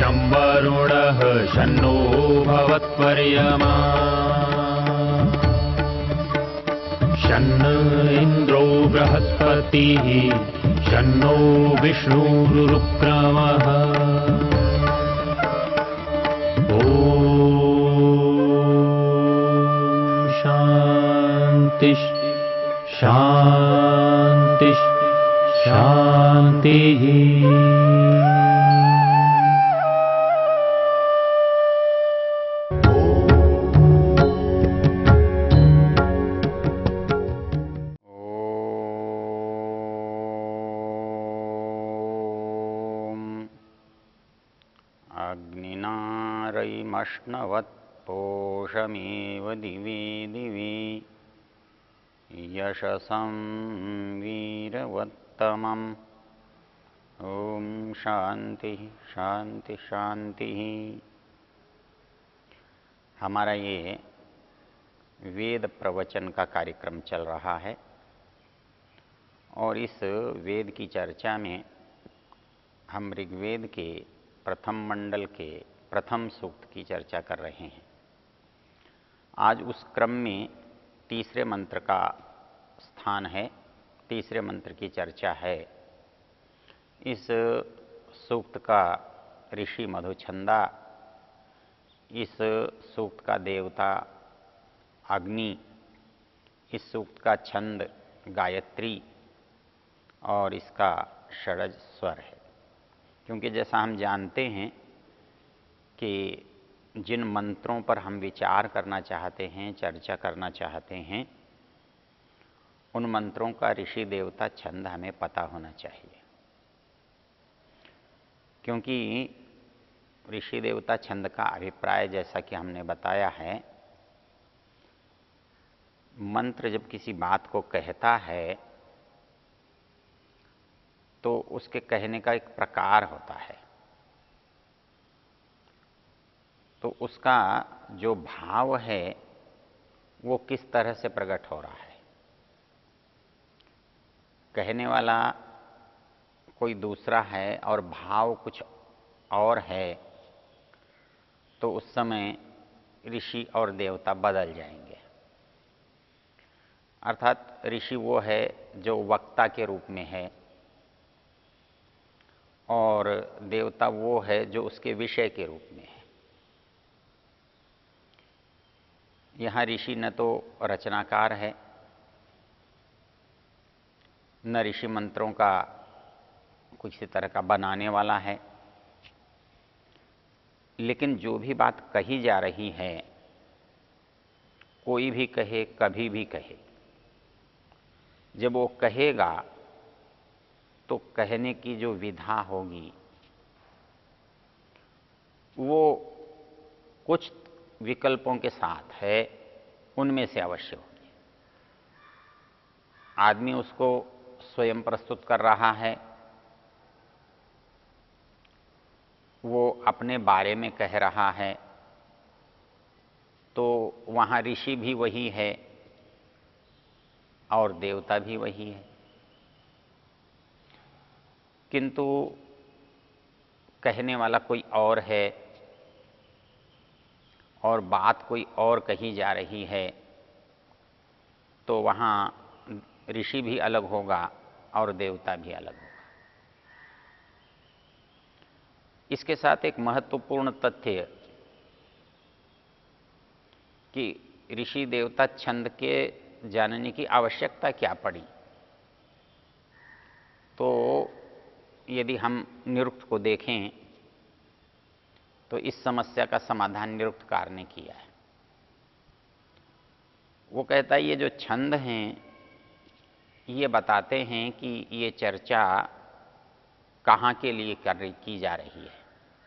शं वरुणः शन्नो भवत्वर्यमा शन्न इन्द्रो बृहस्पतिः शन्नो विष्णुरुक्रमः ॐ शान्ति शान्ति शान्तिः। अग्निनारैमष्णवत्पोषमेव दिवि दिवि यशसं वीरवत्तमम्। ओम शांति शांति शांति। हमारा ये वेद प्रवचन का कार्यक्रम चल रहा है और इस वेद की चर्चा में हम ऋग्वेद के प्रथम मंडल के प्रथम सूक्त की चर्चा कर रहे हैं। आज उस क्रम में तीसरे मंत्र का स्थान है, तीसरे मंत्र की चर्चा है। इस सूक्त का ऋषि मधुछंदा, इस सूक्त का देवता अग्नि, इस सूक्त का छंद गायत्री और इसका षडज स्वर है। क्योंकि जैसा हम जानते हैं कि जिन मंत्रों पर हम विचार करना चाहते हैं, चर्चा करना चाहते हैं, उन मंत्रों का ऋषि देवता छंद हमें पता होना चाहिए। क्योंकि ऋषि देवता छंद का अभिप्राय, जैसा कि हमने बताया है, मंत्र जब किसी बात को कहता है तो उसके कहने का एक प्रकार होता है, तो उसका जो भाव है वो किस तरह से प्रकट हो रहा है। कहने वाला कोई दूसरा है और भाव कुछ और है, तो उस समय ऋषि और देवता बदल जाएंगे। अर्थात ऋषि वो है जो वक्ता के रूप में है और देवता वो है जो उसके विषय के रूप में है। यहाँ ऋषि न तो रचनाकार है, न ऋषि मंत्रों का कुछ तरह का बनाने वाला है, लेकिन जो भी बात कही जा रही है, कोई भी कहे, कभी भी कहे, जब वो कहेगा तो कहने की जो विधा होगी वो कुछ विकल्पों के साथ है, उनमें से अवश्य होगी। आदमी उसको स्वयं प्रस्तुत कर रहा है, वो अपने बारे में कह रहा है, तो वहाँ ऋषि भी वही है और देवता भी वही है। किंतु कहने वाला कोई और है और बात कोई और कही जा रही है, तो वहाँ ऋषि भी अलग होगा और देवता भी अलग होगा। इसके साथ एक महत्वपूर्ण तथ्य कि ऋषि देवता छंद के जानने की आवश्यकता क्या पड़ी, तो यदि हम निरुक्त को देखें तो इस समस्या का समाधान निरुक्तकार ने किया है। वो कहता है ये जो छंद हैं ये बताते हैं कि ये चर्चा कहाँ के लिए की जा रही है।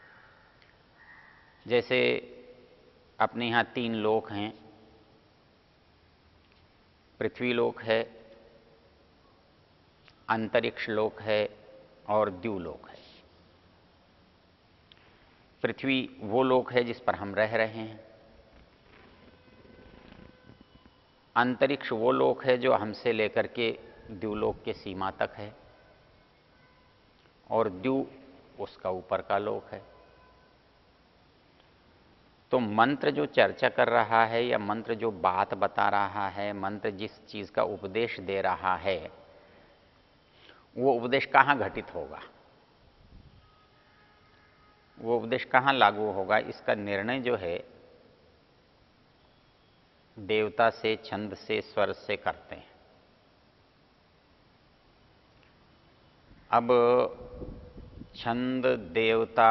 जैसे अपने यहाँ 3 लोक हैं, पृथ्वी लोक है, अंतरिक्ष लोक है और द्युलोक है। पृथ्वी वो लोक है जिस पर हम रह रहे हैं, अंतरिक्ष वो लोक है जो हमसे लेकर के द्युलोक के सीमा तक है, और द्यु उसका ऊपर का लोक है। तो मंत्र जो चर्चा कर रहा है या मंत्र जो बात बता रहा है, मंत्र जिस चीज का उपदेश दे रहा है, वो उपदेश कहाँ घटित होगा, वो उपदेश कहाँ लागू होगा, इसका निर्णय जो है देवता से, छंद से, स्वर से करते हैं। अब छंद, देवता,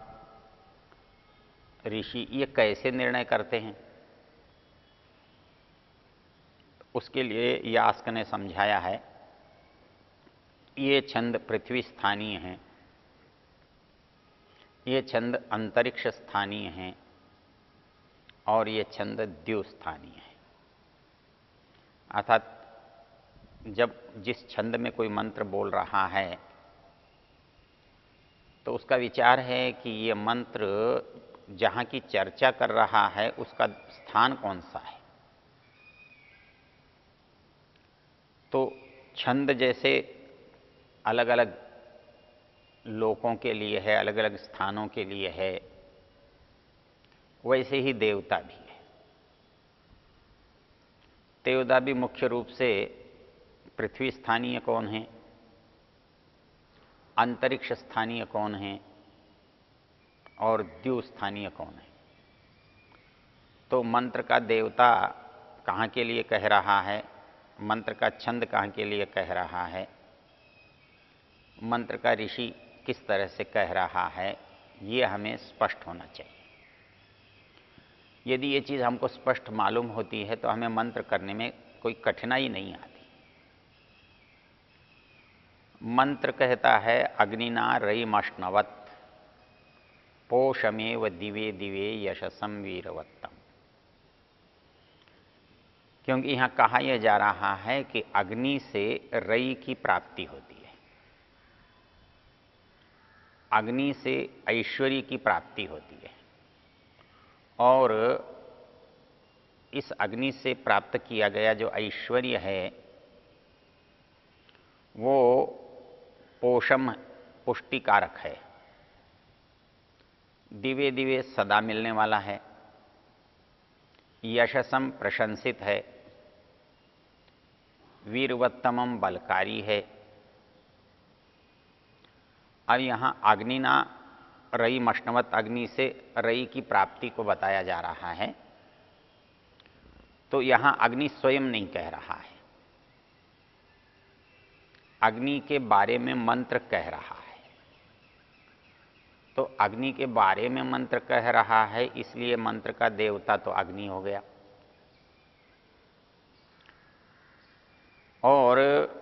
ऋषि ये कैसे निर्णय करते हैं, उसके लिए यास्क ने समझाया है। ये छंद पृथ्वी स्थानीय हैं, ये छंद अंतरिक्ष स्थानीय हैं और ये छंद द्यु स्थानीय है। अर्थात जब जिस छंद में कोई मंत्र बोल रहा है तो उसका विचार है कि ये मंत्र जहाँ की चर्चा कर रहा है उसका स्थान कौन सा है। तो छंद जैसे अलग अलग लोकों के लिए है, अलग अलग स्थानों के लिए है, वैसे ही देवता भी है। देवता भी मुख्य रूप से पृथ्वी स्थानीय कौन है, अंतरिक्ष स्थानीय कौन है और द्यु स्थानीय कौन है। तो मंत्र का देवता कहाँ के लिए कह रहा है, मंत्र का छंद कहाँ के लिए कह रहा है, मंत्र का ऋषि किस तरह से कह रहा है, ये हमें स्पष्ट होना चाहिए। यदि ये चीज़ हमको स्पष्ट मालूम होती है तो हमें मंत्र करने में कोई कठिनाई नहीं आती। मंत्र कहता है अग्निना रयिमश्नवत् पोषमेव दिवे दिवे यशसं वीरवत्तम, क्योंकि यहाँ कहा यह जा रहा है कि अग्नि से रई की प्राप्ति होती है, अग्नि से ऐश्वर्य की प्राप्ति होती है और इस अग्नि से प्राप्त किया गया जो ऐश्वर्य है वो पोषम पुष्टिकारक है, दिवे दिवे सदा मिलने वाला है, यशसम प्रशंसित है, वीरवत्तमम बलकारी है। अब यहाँ अग्निना रई मश्नवत, अग्नि से रई की प्राप्ति को बताया जा रहा है। तो यहाँ अग्नि स्वयं नहीं कह रहा है, अग्नि के बारे में मंत्र कह रहा है। तो अग्नि के बारे में मंत्र कह रहा है, इसलिए मंत्र का देवता तो अग्नि हो गया। और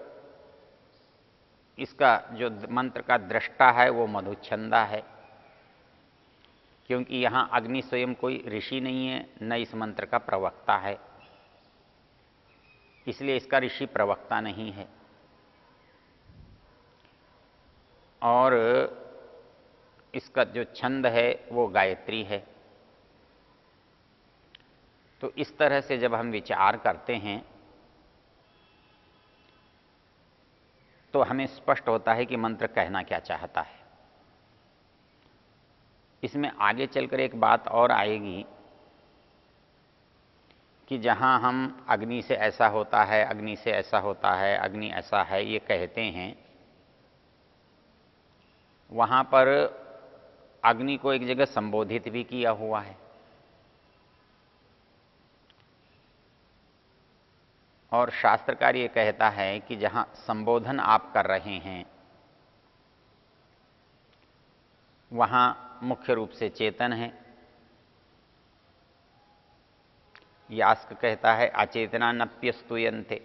इसका जो मंत्र का दृष्टा है वो मधुच्छंदा है, क्योंकि यहाँ अग्नि स्वयं कोई ऋषि नहीं है, न इस मंत्र का प्रवक्ता है, इसलिए इसका ऋषि प्रवक्ता नहीं है। और इसका जो छंद है वो गायत्री है। तो इस तरह से जब हम विचार करते हैं तो हमें स्पष्ट होता है कि मंत्र कहना क्या चाहता है। इसमें आगे चलकर एक बात और आएगी कि जहाँ हम अग्नि से ऐसा होता है, अग्नि से ऐसा होता है, अग्नि ऐसा है ये कहते हैं, वहाँ पर अग्नि को एक जगह संबोधित भी किया हुआ है। और शास्त्रकार ये कहता है कि जहाँ संबोधन आप कर रहे हैं वहाँ मुख्य रूप से चेतन है। यास्क कहता है अचेतना नप्यस्तुयन्ते,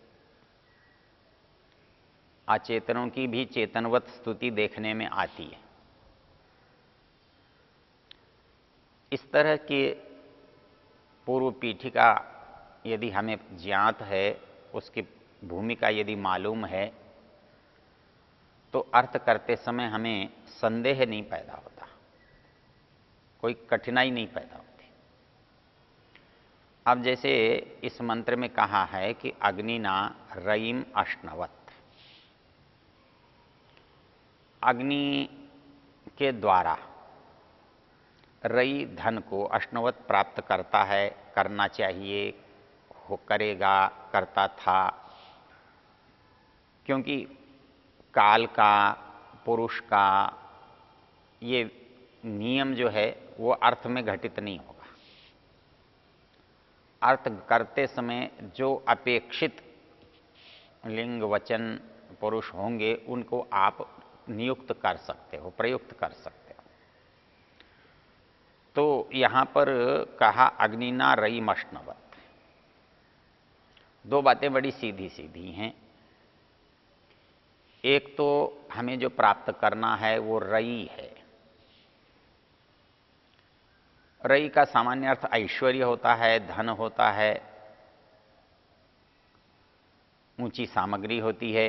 अचेतनों की भी चेतनवत स्तुति देखने में आती है। इस तरह के पूर्व पीठिका यदि हमें ज्ञात है, उसकी भूमिका यदि मालूम है, तो अर्थ करते समय हमें संदेह नहीं पैदा होता, कोई कठिनाई नहीं पैदा होती। अब जैसे इस मंत्र में कहा है कि अग्निना रयिम अश्नवत, अग्नि के द्वारा रई धन को अष्टवत प्राप्त करता है, करना चाहिए, हो करेगा, करता था, क्योंकि काल का, पुरुष का ये नियम जो है वो अर्थ में घटित नहीं होगा। अर्थ करते समय जो अपेक्षित लिंग वचन पुरुष होंगे उनको आप नियुक्त कर सकते हो, प्रयुक्त कर सकते हो। तो यहां पर कहा अग्निना रई मष्णवत। दो बातें बड़ी सीधी सीधी हैं। एक तो हमें जो प्राप्त करना है वो रई है। रई का सामान्य अर्थ ऐश्वर्य होता है, धन होता है, ऊंची सामग्री होती है,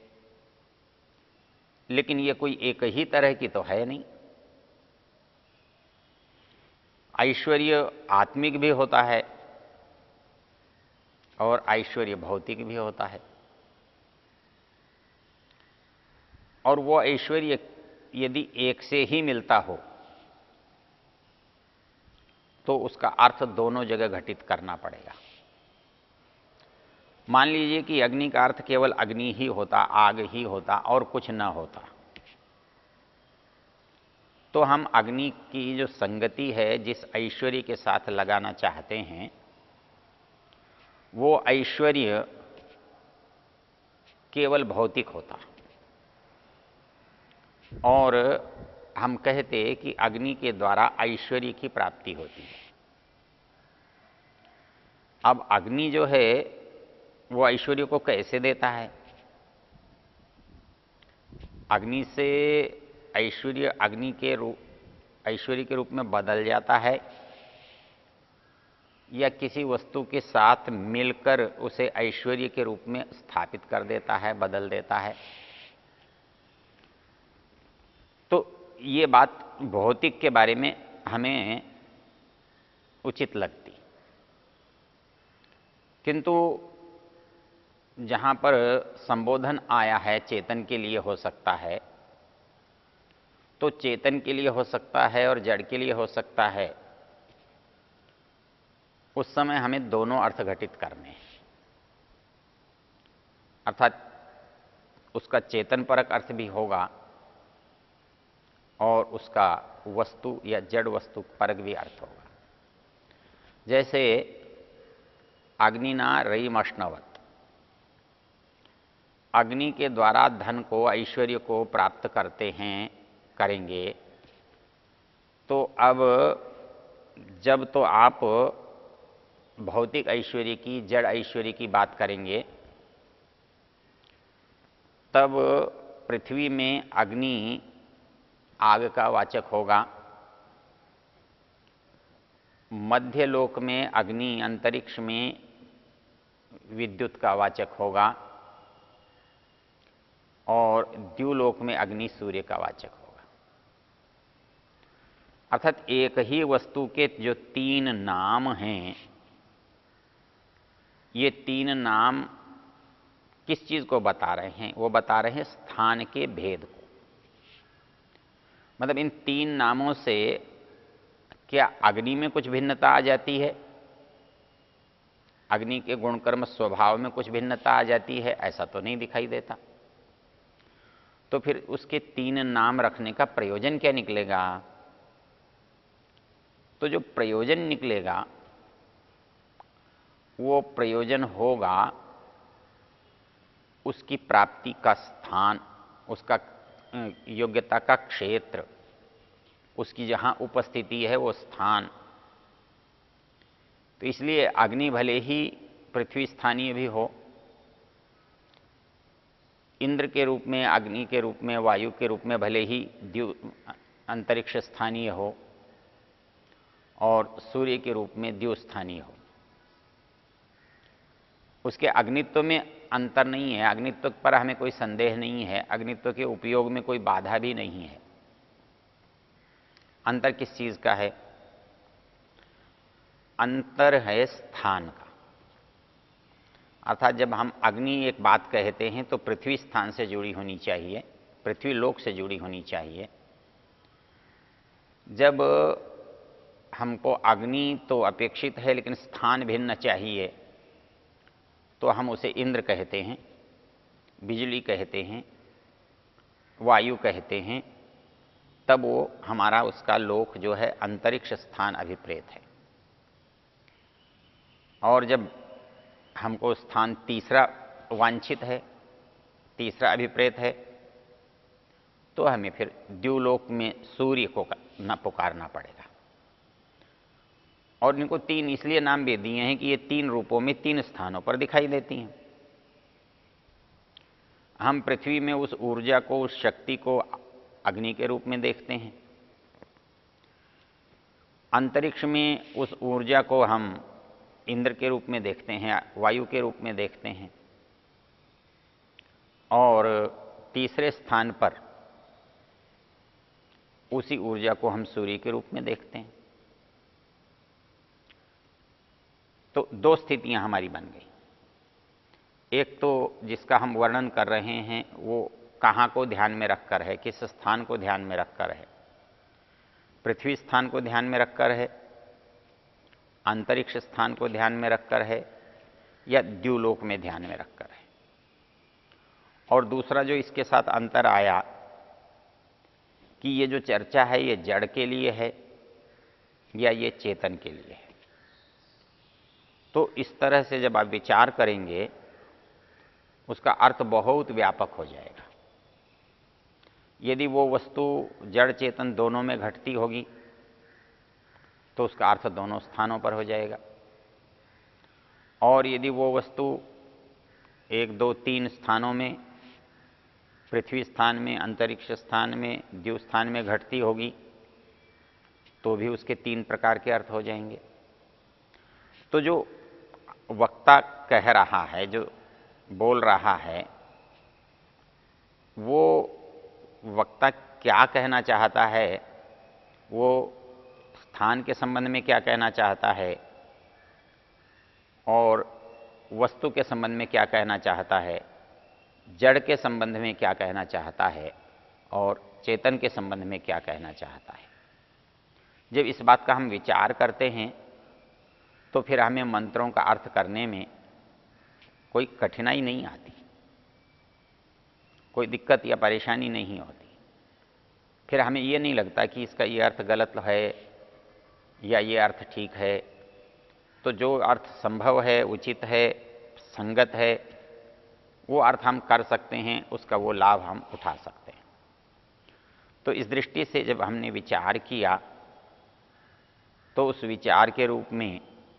लेकिन ये कोई एक ही तरह की तो है नहीं। ऐश्वर्य आत्मिक भी होता है और ऐश्वर्य भौतिक भी होता है। और वो ऐश्वर्य यदि एक से ही मिलता हो तो उसका अर्थ दोनों जगह घटित करना पड़ेगा। मान लीजिए कि अग्नि का अर्थ केवल अग्नि ही होता, आग ही होता और कुछ न होता, तो हम अग्नि की जो संगति है जिस ऐश्वर्य के साथ लगाना चाहते हैं वो ऐश्वर्य केवल भौतिक होता और हम कहते कि अग्नि के द्वारा ऐश्वर्य की प्राप्ति होती है। अब अग्नि जो है वो ऐश्वर्य को कैसे देता है? अग्नि से ऐश्वर्य ऐश्वर्य के रूप में बदल जाता है या किसी वस्तु के साथ मिलकर उसे ऐश्वर्य के रूप में स्थापित कर देता है, बदल देता है। तो ये बात भौतिक के बारे में हमें उचित लगती, किंतु जहां पर संबोधन आया है चेतन के लिए हो सकता है, तो चेतन के लिए हो सकता है और जड़ के लिए हो सकता है। उस समय हमें दोनों अर्थ घटित करने हैं, अर्थात उसका चेतन परक अर्थ भी होगा और उसका वस्तु या जड़ वस्तु परक भी अर्थ होगा। जैसे अग्निना रयिमश्नवत, अग्नि के द्वारा धन को, ऐश्वर्य को प्राप्त करते हैं, करेंगे, तो अब जब तो आप भौतिक ऐश्वर्य की, जड़ ऐश्वर्य की बात करेंगे, तब पृथ्वी में अग्नि आग का वाचक होगा, मध्य लोक में अग्नि अंतरिक्ष में विद्युत का वाचक होगा और द्युलोक में अग्नि सूर्य का वाचक होगा। अर्थात एक ही वस्तु के जो तीन नाम हैं, ये तीन नाम किस चीज को बता रहे हैं? वो बता रहे हैं स्थान के भेद को। मतलब इन तीन नामों से क्या अग्नि में कुछ भिन्नता आ जाती है? अग्नि के गुणकर्म स्वभाव में कुछ भिन्नता आ जाती है? ऐसा तो नहीं दिखाई देता। तो फिर उसके तीन नाम रखने का प्रयोजन क्या निकलेगा? तो जो प्रयोजन निकलेगा वो प्रयोजन होगा उसकी प्राप्ति का स्थान, उसका योग्यता का क्षेत्र, उसकी जहां उपस्थिति है वो स्थान। तो इसलिए अग्नि भले ही पृथ्वी स्थानीय भी हो, इंद्र के रूप में, अग्नि के रूप में, वायु के रूप में भले ही अंतरिक्ष स्थानीय हो, और सूर्य के रूप में द्यु स्थानीय हो, उसके अग्नित्व में अंतर नहीं है। अग्नित्व पर हमें कोई संदेह नहीं है, अग्नित्व के उपयोग में कोई बाधा भी नहीं है। अंतर किस चीज का है? अंतर है स्थान का। अर्थात जब हम अग्नि एक बात कहते हैं तो पृथ्वी स्थान से जुड़ी होनी चाहिए, पृथ्वी लोक से जुड़ी होनी चाहिए। जब हमको अग्नि तो अपेक्षित है लेकिन स्थान भिन्न चाहिए, तो हम उसे इंद्र कहते हैं, बिजली कहते हैं, वायु कहते हैं। तब वो हमारा उसका लोक जो है अंतरिक्ष स्थान अभिप्रेत है। और जब हमको स्थान तीसरा वांछित है, तीसरा अभिप्रेत है, तो हमें फिर द्युलोक में सूर्य को न पुकारना पड़ेगा। और इनको तीन इसलिए नाम भी दिए हैं कि ये तीन रूपों में तीन स्थानों पर दिखाई देती हैं। हम पृथ्वी में उस ऊर्जा को, उस शक्ति को अग्नि के रूप में देखते हैं। अंतरिक्ष में उस ऊर्जा को हम इंद्र के रूप में देखते हैं, वायु के रूप में देखते हैं। और तीसरे स्थान पर उसी ऊर्जा को हम सूर्य के रूप में देखते हैं। तो दो स्थितियां हमारी बन गई। एक तो जिसका हम वर्णन कर रहे हैं वो कहाँ को ध्यान में रखकर है, किस स्थान को ध्यान में रखकर है। पृथ्वी स्थान को ध्यान में रखकर है, अंतरिक्ष स्थान को ध्यान में रखकर है, या द्युलोक में ध्यान में रखकर है। और दूसरा जो इसके साथ अंतर आया कि ये जो चर्चा है ये जड़ के लिए है या ये चेतन के लिए है। तो इस तरह से जब आप विचार करेंगे उसका अर्थ बहुत व्यापक हो जाएगा। यदि वो वस्तु जड़ चेतन दोनों में घटती होगी तो उसका अर्थ दोनों स्थानों पर हो जाएगा। और यदि वो वस्तु 1, 2, 3 स्थानों में, पृथ्वी स्थान में, अंतरिक्ष स्थान में, द्यु स्थान में घटती होगी तो भी उसके 3 प्रकार के अर्थ हो जाएंगे। तो जो वक्ता कह रहा है, जो बोल रहा है, वो वक्ता क्या कहना चाहता है, वो स्थान के संबंध में क्या कहना चाहता है और वस्तु के संबंध में क्या कहना चाहता है, जड़ के संबंध में क्या कहना चाहता है और चेतन के संबंध में क्या कहना चाहता है। जब इस बात का हम विचार करते हैं तो फिर हमें मंत्रों का अर्थ करने में कोई कठिनाई नहीं आती, कोई दिक्कत या परेशानी नहीं होती। फिर हमें ये नहीं लगता कि इसका ये अर्थ गलत है या ये अर्थ ठीक है। तो जो अर्थ संभव है, उचित है, संगत है, वो अर्थ हम कर सकते हैं, उसका वो लाभ हम उठा सकते हैं। तो इस दृष्टि से जब हमने विचार किया तो उस विचार के रूप में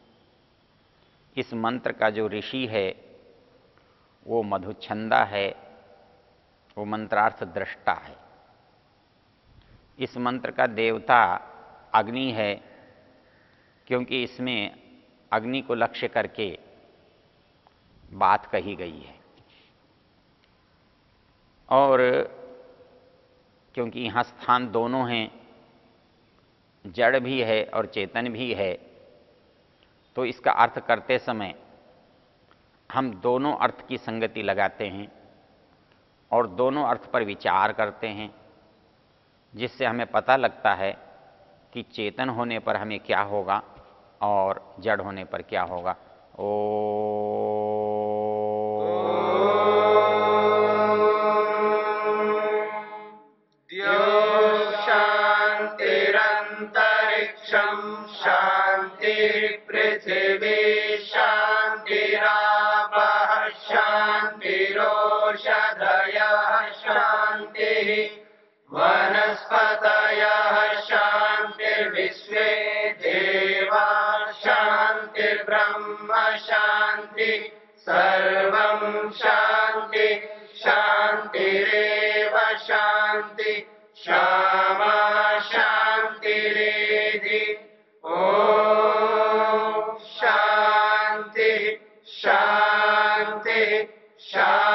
इस मंत्र का जो ऋषि है वो मधुच्छंदा है, वो मंत्रार्थ दृष्टा है। इस मंत्र का देवता अग्नि है, क्योंकि इसमें अग्नि को लक्ष्य करके बात कही गई है। और क्योंकि यहाँ स्थान दोनों हैं, जड़ भी है और चेतन भी है, तो इसका अर्थ करते समय हम दोनों अर्थ की संगति लगाते हैं और दोनों अर्थ पर विचार करते हैं, जिससे हमें पता लगता है कि चेतन होने पर हमें क्या होगा और जड़ होने पर क्या होगा। शांतिरंतरिक्षं शांति पृथिवी शांतिरापः शांतिरोषधयः शांतिः वनस्पतयः शांतिर्विश्वे देवा शांतिर्ब्रह्म शांति सर्वं शांति शांतिरेव शांति क्षमा शांतिरेधि। ओम शांति शांति शांति।